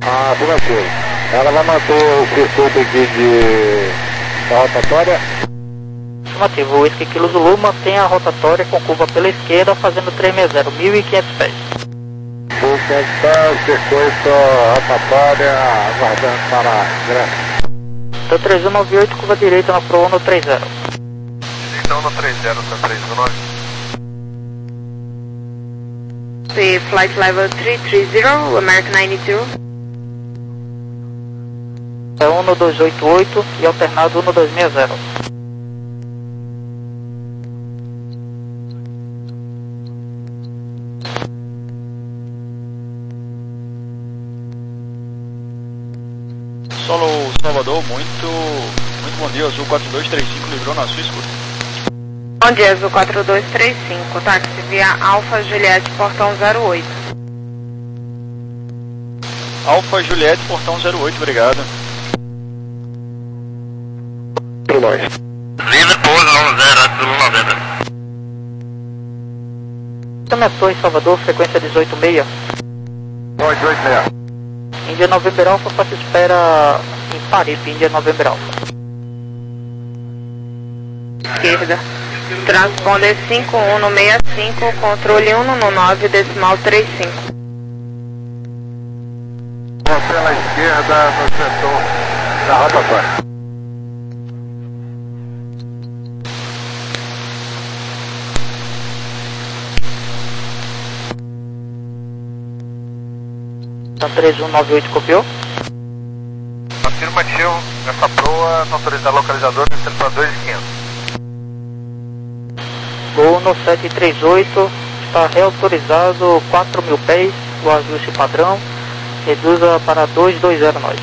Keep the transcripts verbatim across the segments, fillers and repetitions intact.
Ah, afirmativo. Ela vai manter o circuito aqui de da rotatória? Afirmativo, o Whisky Kilo Zulu mantém a rotatória com curva pela esquerda, fazendo trezentos e sessenta, mil e quinhentos pés. mil e quinhentos pés, circuito, rotatória, aguardando para ingresso. Então três um nove oito, curva direita na Pro um no trinta. Então no trinta, tá três um nove. The flight level três três zero, American noventa e dois. É um no dois oito oito e alternado um no dois seis zero. Solo Salvador, muito, muito bom dia, Azul quatro dois três cinco, livrou na sua escuta. Bom dia, Azul quatro dois três cinco, táxi via Alfa Juliette, portão zero oito. Alfa Juliette, portão zero oito, obrigado. Para nós. Livre pouso nove zero, Azul noventa. Começou em Salvador, frequência dezoito seis. oito oito seis. Índia November Alpha, faça espera em Paripe, Índia November Alpha. Esquerda. Transponder cinco um no sessenta e cinco, controle um no nove, decimal trinta e cinco. Pela esquerda no setor da rotatória. Então três um nove oito, copiou? Afirmativo, essa proa está autorizada localizador descendo para dois mil e quinhentos. Gol no sete três oito, está reautorizado quatro mil pés, o ajuste padrão, reduza para dois dois zero nós.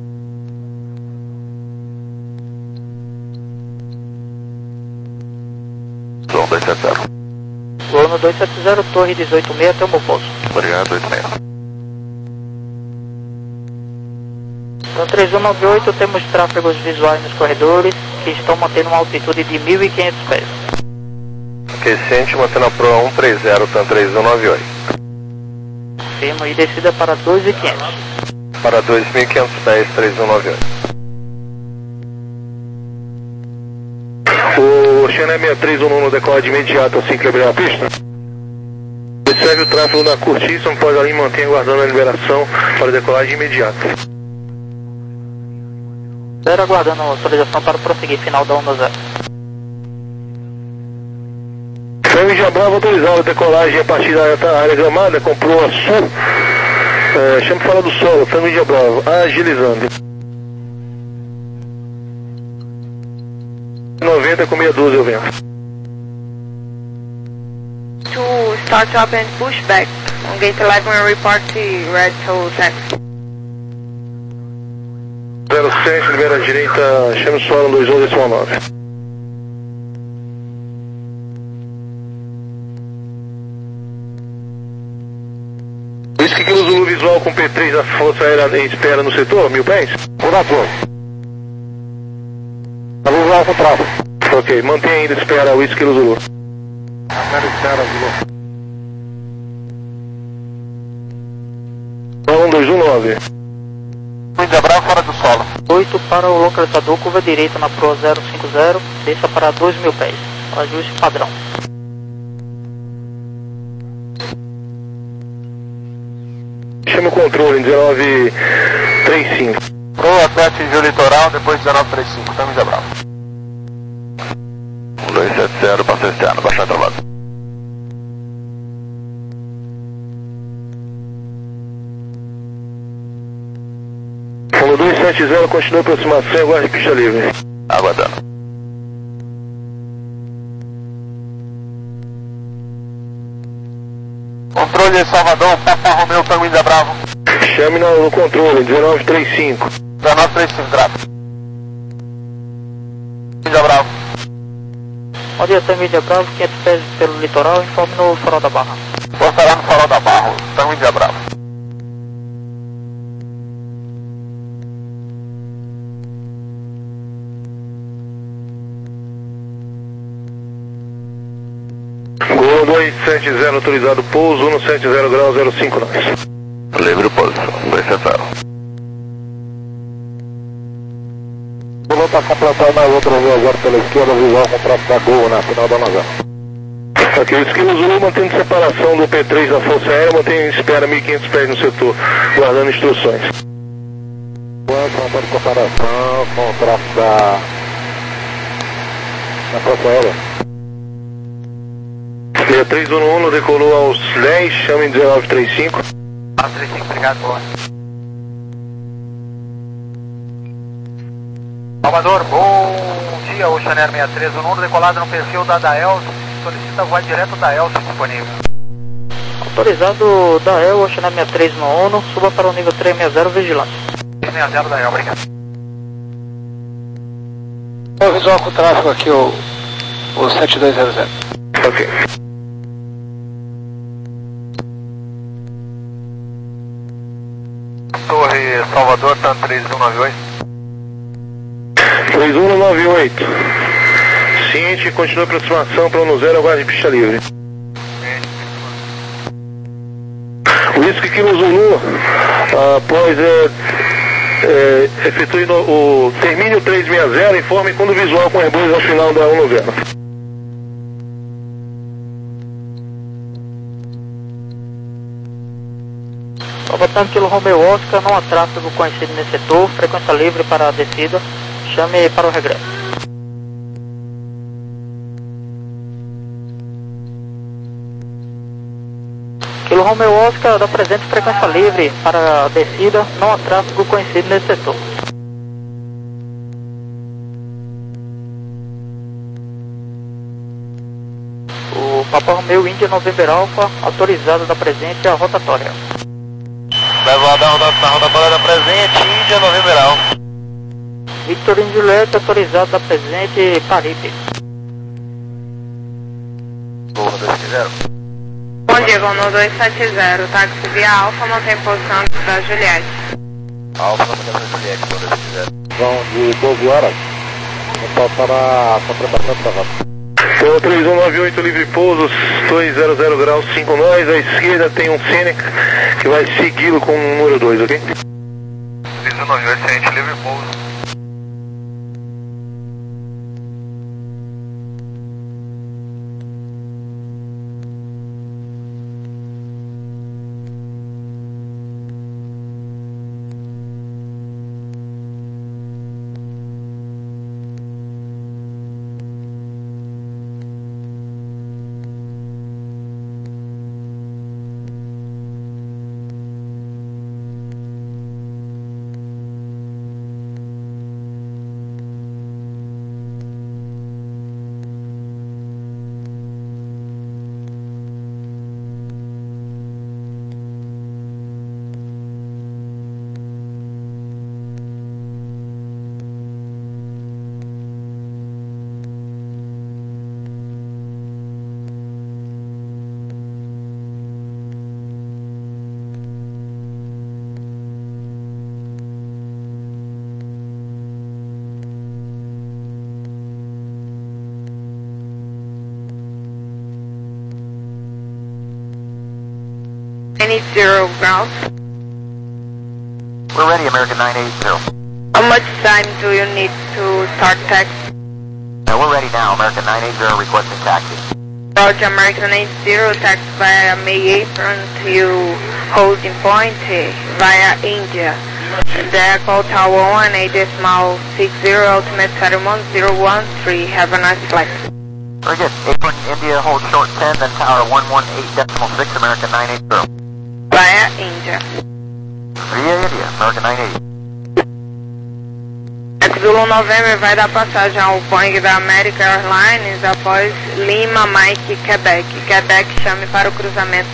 Som dois sete zero. Gol no dois sete zero, torre dezoito seis até o meu pouso. Obrigado, oito seis. Então três um nove oito, temos tráfegos visuais nos corredores que estão mantendo uma altitude de mil e quinhentos pés. Aquecente, mantendo a proa cento e trinta, TAM três um nove oito. Firma e descida para dois mil e quinhentos. Para dois mil e quinhentos pés, três um nove oito. O China sessenta e três um no decolar de imediato assim que liberar a pista. Segue o tráfego na curtíssima, pós ali mantém aguardando a liberação para decolar de imediato. Zero aguardando a autorização para prosseguir, final da onda zero. Fêmea de Bravo autorizado a decolagem a partir da área gramada com proa sul. É, chama fora do solo, Fêmea de Bravo, agilizando. noventa com meia dúzia eu venho. To start up and push back. On gate eleven, report to red to taxi. zero sete, libera a direita, chama o solo dois um decimal nove. Whisky Kilo Zulu visual com P três da Força Aérea em espera no setor, mil pés? Rodator. Tá visual com tráfego. Ok, mantém ainda espera Whisky Kilo Zulu. Espera, espera, Zulu. um dois um nove. Índia Bravo fora do solo. oito para o localizador, curva direita na Pro zero cinco zero, desça para dois mil pés. Ajuste padrão. Chama o controle, dezenove trinta e cinco. Proa até atingir o litoral, depois dezenove trinta e cinco, TAM Índia Bravo. dois sete zero, passo externo, baixar travado. Fundo dois sete zero, continua a aproximação, aguarde pista livre. Aguardando. Controle Salvador, Papa Romeu, TAM Índia Bravo. Chame no, no controle, dezenove trinta e cinco. dezenove trinta e cinco, grato. Índia Bravo. Bom dia, TAM Índia Bravo, quinhentos pés pelo litoral, informe no farol da Barra. Postará no farol da Barra, TAM Índia Bravo. Gol dois sete zero, autorizado pouso, um sete zero grau, zero cinco nós. Livre pouso, dois sete zero. Completar mais outra vez agora pela esquerda, visual com o traço da Gol na final da novela. Ok, o Esquilo Zulu mantendo separação do P três da Força Aérea, mantém espera mil e quinhentos pés no setor, guardando instruções. Mantendo separação com o traço da, da Força Aérea. P três um um decolou aos dez, chama em dezenove trinta e cinco. dezenove trinta e cinco, obrigado, boa. Salvador, bom dia, Ocean Air sessenta e três um um, decolado no perfil da Dael, solicita voar direto da El, se disponível. Autorizado da El, Ocean Air sessenta e três um um, suba para o nível trezentos e sessenta, vigilante. trezentos e sessenta da El, obrigado. O visual com o tráfego aqui, o, o sete dois zero zero. Ok. Torre Salvador, TAM três um nove oito. três um nove oito. Ciente, continua a aproximação para o no zero, aguarde pista livre. Whisky Kilo Zulu, após é, é, efetue no, o termine o trezentos e sessenta, informe quando visual com Airbus ao final da um noventa. Salvatando Kilo Romeo Oscar, não há tráfego conhecido nesse setor, frequência livre para a descida, chame para o regresso. Kilo Romeo Oscar, dá presente frequência livre para a descida, não há tráfego conhecido nesse setor. O Papa Romeo Índia November Alpha, autorizado da presente a rotatória. Vai voar da rotatória da presente, Índia November Alpha. Victor Juliette, autorizado da presente Paripe. Boa, dois zero. Bom dia, voo no dois sete zero, táxi via Alfa, mantém posição da Juliette. Alfa, mantém da Juliette, boa, dois zero. Vão de doze horas, vou para a completação da rota. Então, três um nove oito, livre pouso, duzentos graus, cinco nós, à esquerda tem um Seneca que vai segui-lo com o número dois, ok? três um nove oito, ciente, livre pouso. Zero ground. We're ready, American nine eight zero. How much time do you need to start taxi? Uh, we're ready now, American nine eight zero requesting taxi. Roger, American eight zero, taxi via May apron to holding point via India. Deco Tower one, eight decimal six zero, ultimate settlement zero one three. Have a nice flight. Very good. Apron India, hold short ten, then tower one one eight decimal six, American nine eight zero. Via India. Via India, American nine eight. Zulu November vai dar passagem ao Boeing da American Airlines após Lima, Mike, Quebec. Quebec, chame para o cruzamento.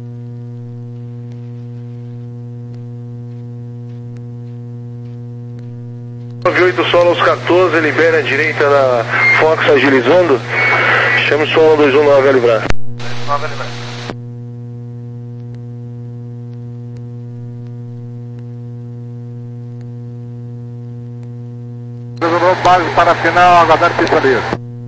nove oito Solos quatorze, libera a direita na Fox agilizando. Chame o Solo dois um nove a livrar. dois um nove a livrar. Base para a final, aguardar pista livre.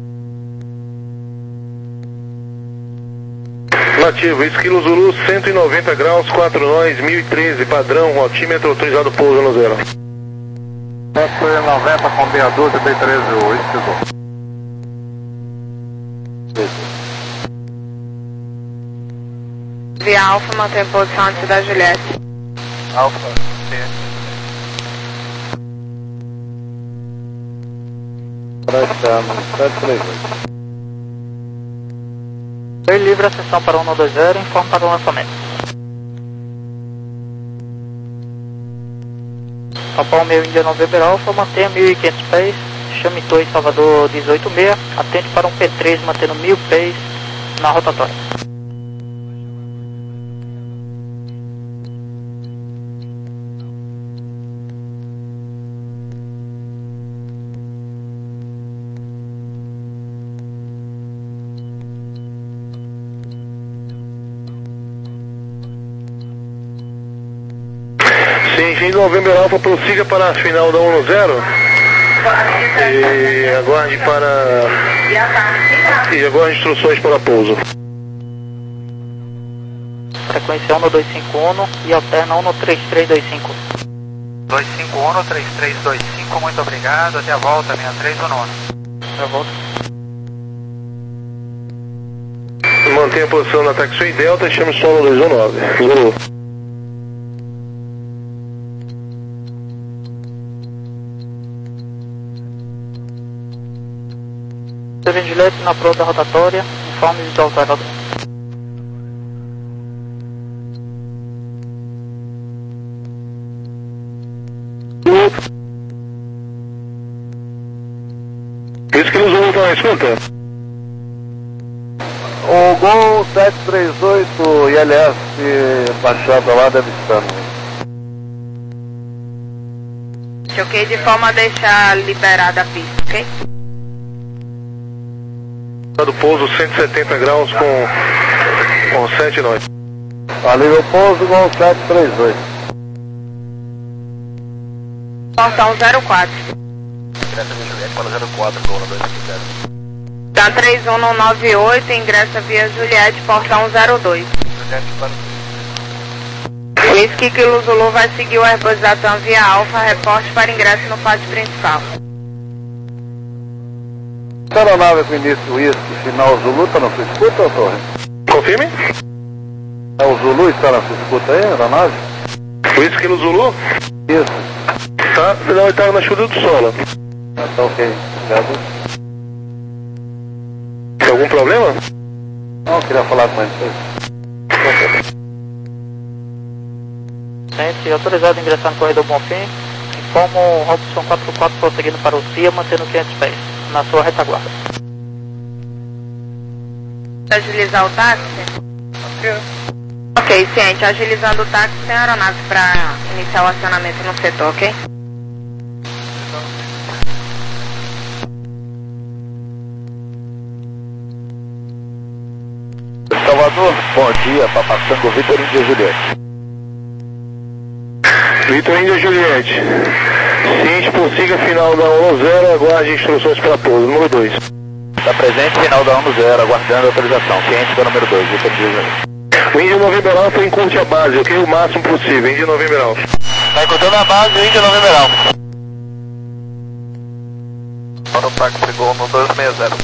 Relativo, Esquilo Zulu, cento e noventa graus, quatro nós, mil e treze, padrão, altímetro autorizado pouso no zero. sete noventa com meia dúzia, B treze oito. Via Alfa, mantém posição antes da Juliette. Alfa, sim. sete três oito. Foi livre, ascensão para um dois zero, informe para o lançamento. Japão meio Índia November Alpha, mantenha mil e quinhentos pés, chame Torre Salvador dezoito seis, atende para um P três mantendo mil pés na rotatória. Sim, November Alpha, prossiga para a final da um zero e aguarde para e aguarde instruções para pouso. Frequência um dois cinco um e alterna um três três dois cinco. dois cinco um, três três dois cinco, muito obrigado, até a volta, sessenta e três um um. Até a volta. Mantenha a posição na taxi Delta e chame solo dois um nove. Zulu. Serviço Juliette na proa da rotatória, informe visual do aeródromo. Isso que eles vão estar na escuta? O Gol sete três oito I L S baixada lá deve estar. Ok, de forma a deixar liberada a pista, ok? Do pouso cento e setenta graus com, com sete nove. Ali o pouso Gol sete três oito. Portão zero quatro. Ingressa via Juliette para zero quatro, Gol dois cinco zero. Tá três um nove oito, ingressa via Juliette, portão zero dois. Juliette para... Whisky Kilo Zulu vai seguir o Airbus da TAM via Alfa, reporte para ingresso no pátio principal. Essa aeronave com início Whisky, final Zulu, está na sua escuta, ou Torre? Confirme? É o Zulu está na sua escuta aí, a aeronave? Whisky no Zulu? Isso. Tá, não, ele estava na chuva do solo. Ah, tá ok, obrigado. Tem algum problema? Não, eu queria falar com ele. Gente, autorizado a ingressar no corredor Bonfim, informa o Robson quatro quatro prosseguindo para o C I A, mantendo quinhentos pés, na sua retaguarda. Agilizar o táxi? Ok, ciente. Agilizando o táxi, tem aeronave para iniciar o acionamento no setor, ok? Salvador, bom dia, Papaçango, Vitor Índia Juliette. Vitor Índia Juliette. Ciente, prossiga final da um zero, aguarde instruções para pouso. Número dois. Está presente, final da um zero, aguardando a autorização. Ciente para o número dois, Vitor Índia Juliette. O Índia November Alpha encurte a base, ok? O máximo possível, Índia November Alpha. Está encurtando a base, Índia November Alpha. Para o táxi Gol no dois seis zero.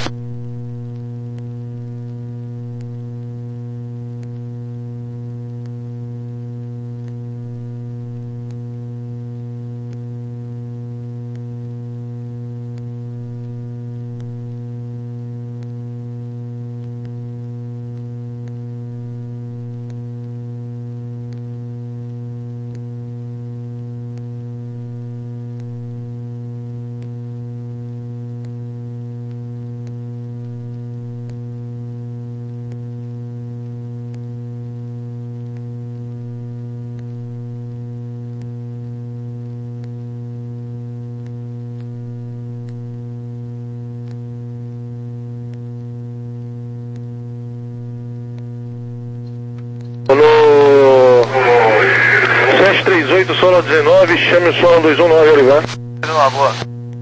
No sete três oito, solo dezenove, chame o solo dois um nove, Olivar. Uma boa.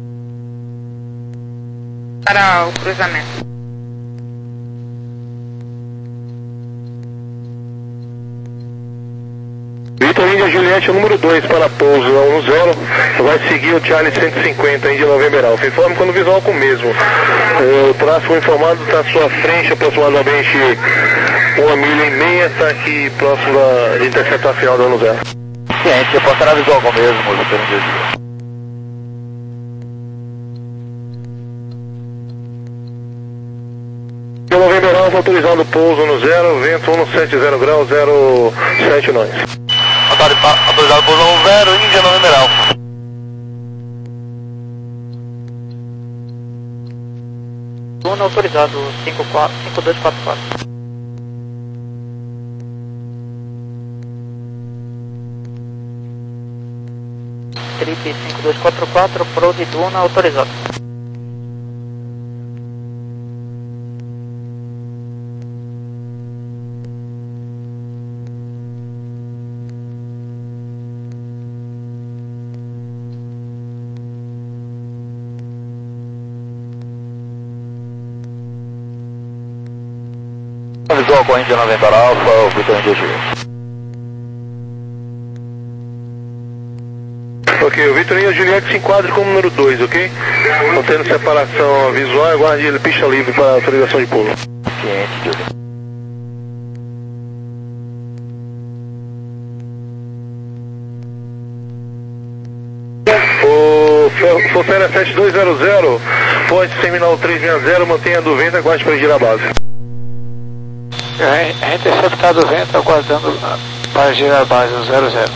Para o cruzamento. Vitor Índia Juliette, número dois para pouso um zero, vai seguir o Charlie cento e cinquenta, Índia November Alpha. Informe quando visual com o mesmo. O tráfego informado está à sua frente, aproximadamente uma milha e meia, está aqui próximo da interceptar final do ano zero. Ciente, eu posso visual com o mesmo, Vitor Índia Juliette. November Alpha autorizado pouso no zero, vento um sete zero graus, zero sete nós. Autorizado pouso no zero, Índia November Alpha. Duna autorizado cinco dois quatro quatro. Trip cinco dois quatro quatro, Pro de Duna autorizado. Visual com a Índia November Alpha, o Vitor Índia Juliette. Ok, o Vitor Índia Juliette se enquadra como número dois, ok? Não tendo separação visual, aguarde ele pista livre para autorização de pulo. Ciente, Juliette. O Fofera sete dois zero zero, pode terminar o três seis zero, mantenha do vento, aguarde para girar a base. É interceptado o vento, aguardando para girar a base no zero zero.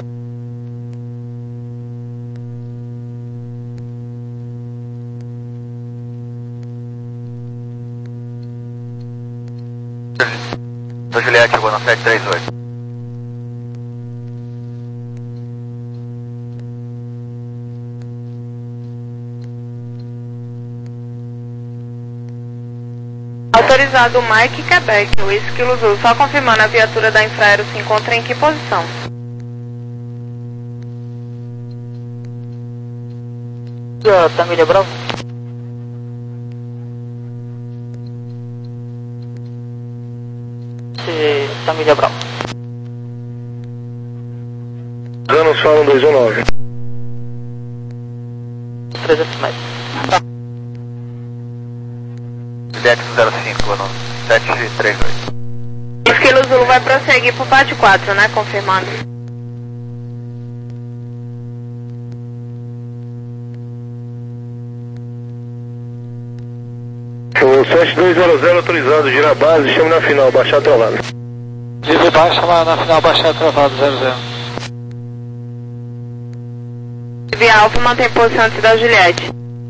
Do Juliette chegou na sete três oito. Autorizado Mike Quebec, Whisky Kilo Zulu, só confirmando, a viatura da Infraero se encontra em que posição? Uh, Tamília Bravo. Se, Tamília Bravo. Danos falam dois um nove. trezentos metros. Juliette zero cinco, no sete três oito. Whisky Kilo Zulu vai prosseguir pro pátio quatro, né? Confirmando. O sete dois zero zero autorizado, gira a base, chame na final, baixar travado. Livre baixa, mas na final baixar travado zero zero. Via Alfa mantém posição antes da Juliette.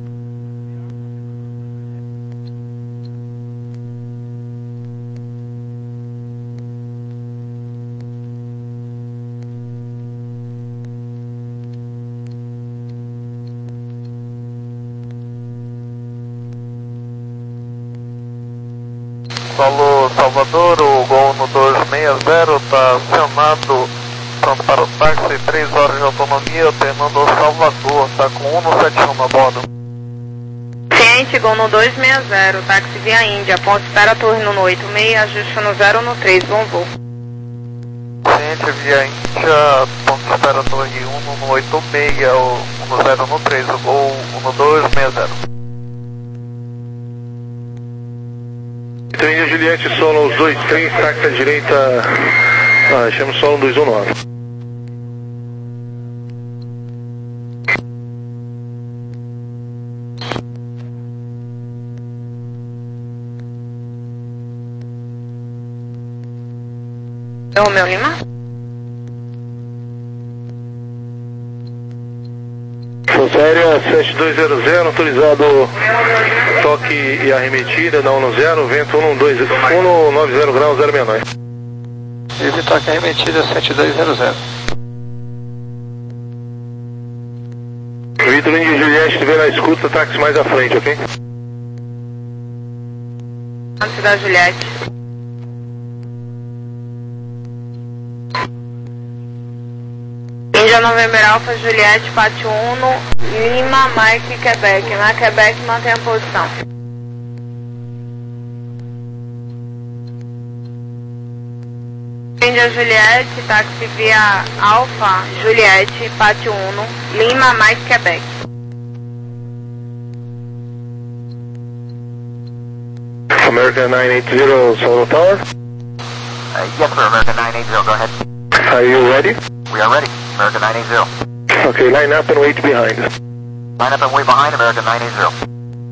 Solo Salvador, o Gol no dois seis zero está acionado, pronto para o táxi, três horas de autonomia, Fernando Salvador, está com um sete um a bordo. Ciente, Gol no dois seis zero, táxi via Índia, ponto espera torre no oito seis, ajuste no zero no três, bom voo. Ciente via Índia, ponto espera torre um no oito seis, o no zero no três, o Gol no dois seis zero. Vitor Índia Juliette, solo os dois três, táxi à direita, ah, chama solo dois um nove. Romeu Lima? Força Aérea sete dois zero zero, autorizado toque e arremetida, da um zero, vento um dois um nove zero graus, zero seis nove. Livre toque arremetida sete dois zero zero. Vitor Índia Juliette, estiver na escuta, táxi mais à frente, ok? Antes da Juliette. Índia November Alpha, Juliette, Pátio um, Lima, Mike, Quebec. Na Quebec, mantém a posição. Índia Juliette, táxi via Alfa, Juliette, Pátio Uno, Lima mais Quebec. American nine eighty, Solo Tower. Uh, yes, sir, American nine eighty, go ahead. Are you ready? We are ready, American nine eighty. Okay, line up and wait behind. Line up and wait behind, American nine eighty.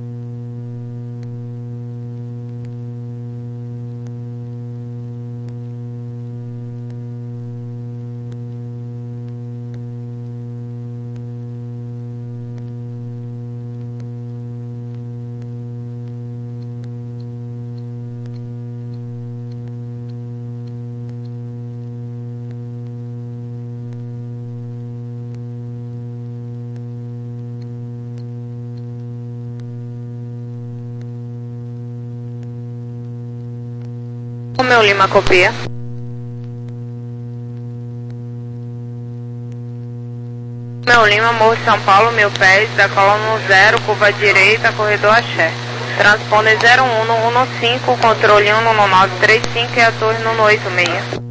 Romeu Lima copia. Romeu Lima, Morro de São Paulo, mil pés, decola no zero, curva direita, corredor Axé. Transponder zero um no um cinco, controle um no nove três cinco e a torre no oito seis.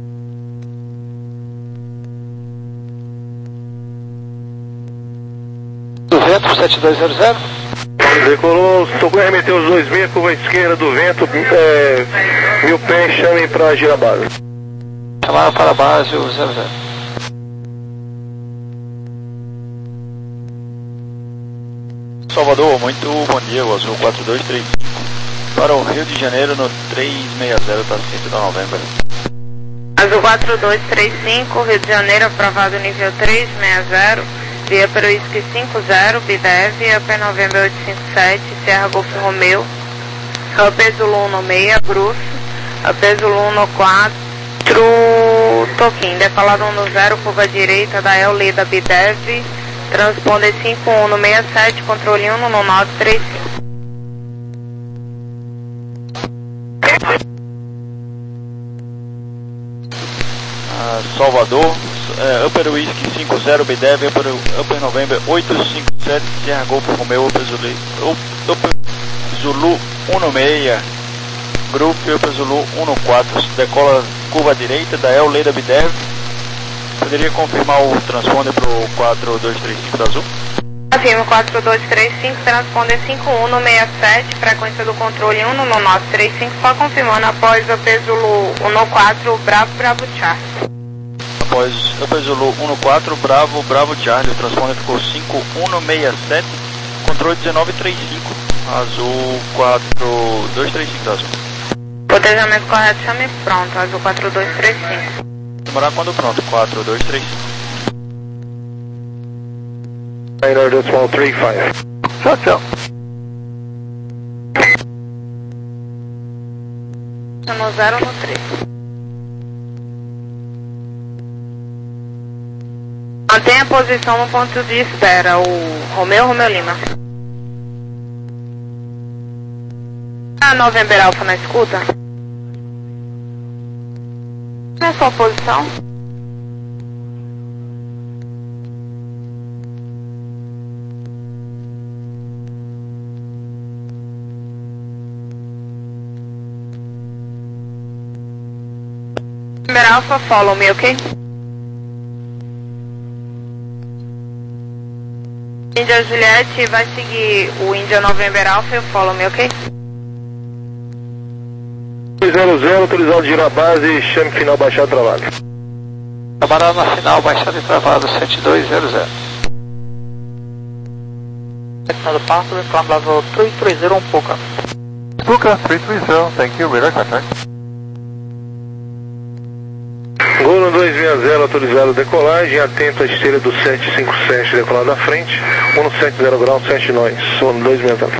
Do vento, sete dois zero zero. Decolou, socorro, remeteu os dois meia, curva esquerda do vento, é, mil pés, chamem para girar a base. Chamaram para a base o zero zero. Salvador, muito bom dia, o Azul quatro dois três cinco. Para o Rio de Janeiro no três seis zero, está centro da Novembro. Azul quatro dois três cinco, Rio de Janeiro, aprovado nível três seis zero. Via para o Whisky cinco zero, Bidev, Upper November oito cinco sete, Serra Golf Romeu, Upper Zulu um seis, Bruce, Upper Zulu um quatro, Toquim, decolado um zero, curva direita da El Leda Bidev, transponder cinco um seis sete, controle um no nove três cinco. Ah, Salvador, é, Upper Whisky cinco zero, Bidev, Upper, Upper November oito cinco sete, Serra Golf Romeu, Upper Zulu, Upper Zulu um seis, Group, Upper Zulu um quatro, decola curva direita da El Leda Bidev. Poderia confirmar o transponder para o quatro dois três cinco da Azul? Afirmo quatro dois três cinco, transponder cinco um seis sete, frequência do controle um no nove três cinco, só confirmando após Upper Zulu um quatro, Bravo, Bravo, Charlie. Após Upper Zulu um quatro, Bravo, Bravo, Charlie, o transponder ficou cinco um seis sete, controle dezenove três cinco, Azul quatro dois três cinco da Azul. Cotejamento correto, chame pronto, Azul quatro dois três cinco. Demorar quando pronto, quatro dois três cinco. Radar decimal três cinco. Tchau, tchau. No zero no três. Mantenha a posição no ponto de espera, o Romeu Romeu Lima. A November Alpha na escuta? Qual é a sua posição? November Alpha, follow me, ok? Índia Juliette vai seguir o Índia November Alpha e o follow me, ok? zero zero, autorizado de girar a base, chame final baixado travado. Camarada na final, baixado e travado, sete dois zero zero. Another parcel, climb level three three zero on Puka. Puka, três três zero, thank you, radar contact. Gol no dois seis zero, autorizado decolagem, atento à esteira do sete cinco sete, decolado à frente, um sete zero grau, sete nós, sono dois seis zero.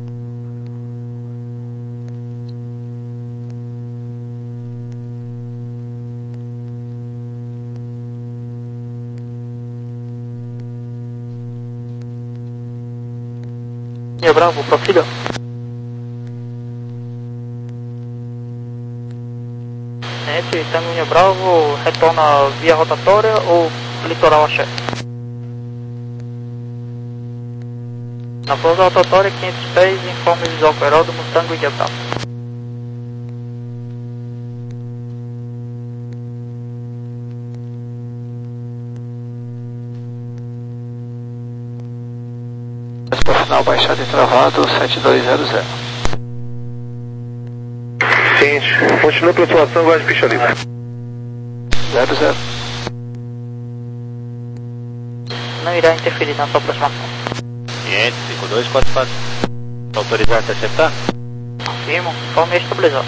Linha Bravo, profilha. Gente, tá no Linha Bravo, retorna via rotatória ou litoral Axé? Na pousa rotatória, quinhentos pés, informe visual com aeródromo, Tango e Bravo. final baixado e travado, sete dois zero zero. Seguinte, continua a aproximação, guarde pista livre. zero zero. Não irá interferir na sua aproximação. Cliente cinco dois quatro quatro. Autorizar a interceptar? Afirmo, informe estabilizado.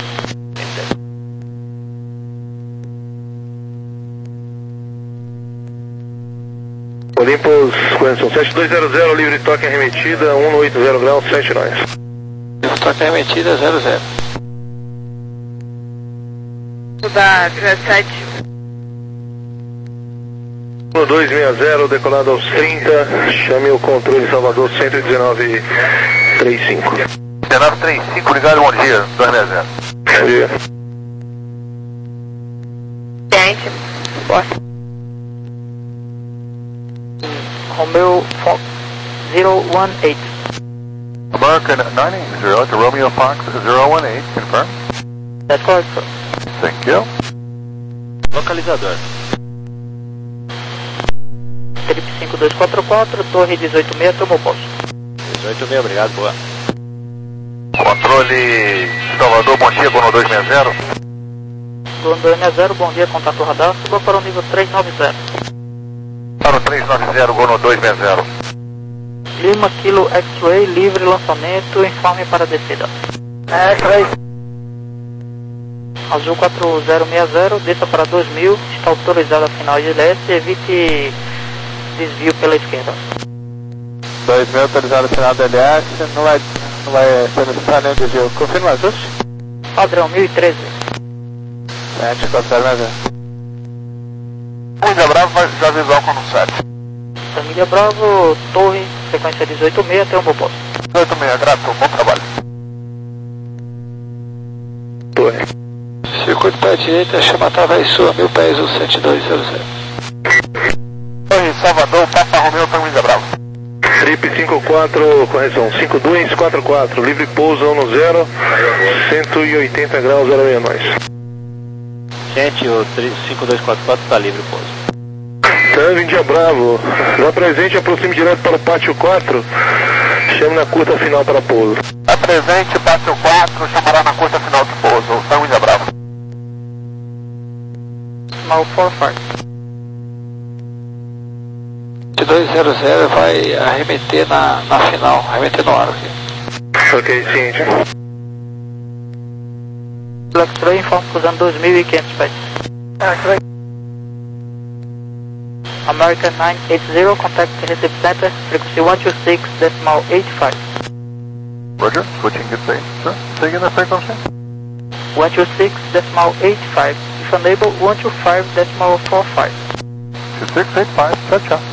Olympus, correção, sete dois zero zero, livre toque arremetida, cento e oitenta graus, sete nós. Livre toque arremetida, zero zero. Da dezessete. um dois seis zero, decolado aos trinta, chame o controle Salvador cento e dezenove trinta e cinco. dezenove trinta e cinco, ligado, bom dia, dois seis zero. Bom dia. Gente, Boa. Romeo Fox zero one eight. American nine eight zero to Romeo Fox zero one eight, confirm. That's correct, sir. Thank you. Localizador. Trip cinco dois quatro quatro, torre dezoito seis, tomou posto. dezoito seis, obrigado, boa. Controle Salvador, bom dia, Gono dois seis zero. Gono dois seis zero, bom dia, contato radar, suba para o nível três nove zero. Para o três nove zero, Gono dois seis zero. Lima Kilo X-Ray, livre lançamento, informe para descida. X-Ray. Azul quatro zero seis zero, desça para dois mil, está autorizado a final de leste, evite desvio pela esquerda. dois mil autorizado a final do L S, não vai, não vai ser necessário nenhum desvio. Confirma o ajuste? Padrão mil e treze. sete quatro zero seis zero. Índia Bravo vai já visual com o sete. Família Bravo, torre, frequência dezoito seis, até um bom posto. dezoito seis, grato, bom trabalho. Torre. Circuito para a direita, chama através sua, mil pés, o sete dois zero zero. Torre Salvador, Papa Romeo, Tango Índia Bravo. Trip cinco quatro, correção, cinco dois quatro quatro, livre pouso um zero, cento e oitenta graus, zero seis nós. Gente, o cinco dois quatro quatro está livre, pouso. Tango Índia Bravo, já presente, aproxime direto para o pátio quatro, chame na curta final para pouso. A presente, pátio quatro, chamará na curta final de pouso, Tango Índia Bravo. Small quatro cinco. sete dois zero zero vai arremeter na, na final, arremeter no ar aqui. Ok, seguinte. X-Ray, informe cruzando dois mil e quinhentos pés. X-Ray. American nine eight zero, contact Recife Center, frequency one two six decimal eight five. Roger, switching good say, sir. Say again the frequency. one two six decimal eight five. If unable, one two five decimal four five. two six eight five, touch up.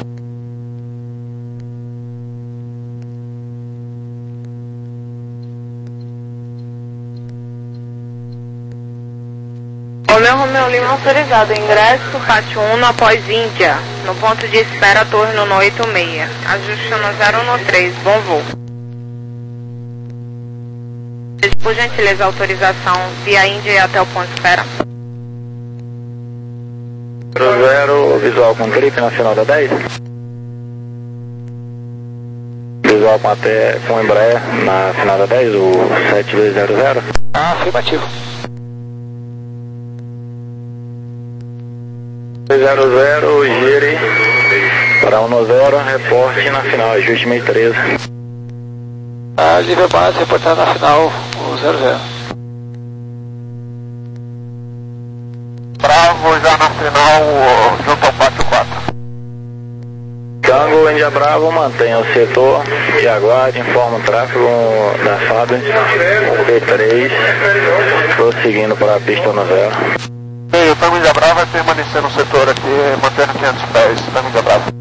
Romeu Romeu Lima autorizado, ingresso, pátio um após Índia, no ponto de espera, torre no oito seis, ajuste no zero um três, bom voo. Por gentileza, autorização via Índia e até o ponto de espera. zero zero, visual com trip na final da dez. Visual com até com Embraer na final da dez, o sete dois zero zero. Ah, afirmativo. zero zero, gire para um zero, reporte na final, ajuste meio treze. A livre base reportada na final, o zero zero. Bravo já na final, junto ao pátio quatro. Tango Índia Bravo, mantenha o setor e aguarde, informa o tráfego da F A B P três, prosseguindo para a pista no zero. E o Tango Índia Bravo vai permanecer no setor aqui, mantendo quinhentos pés, Tango Índia Bravo.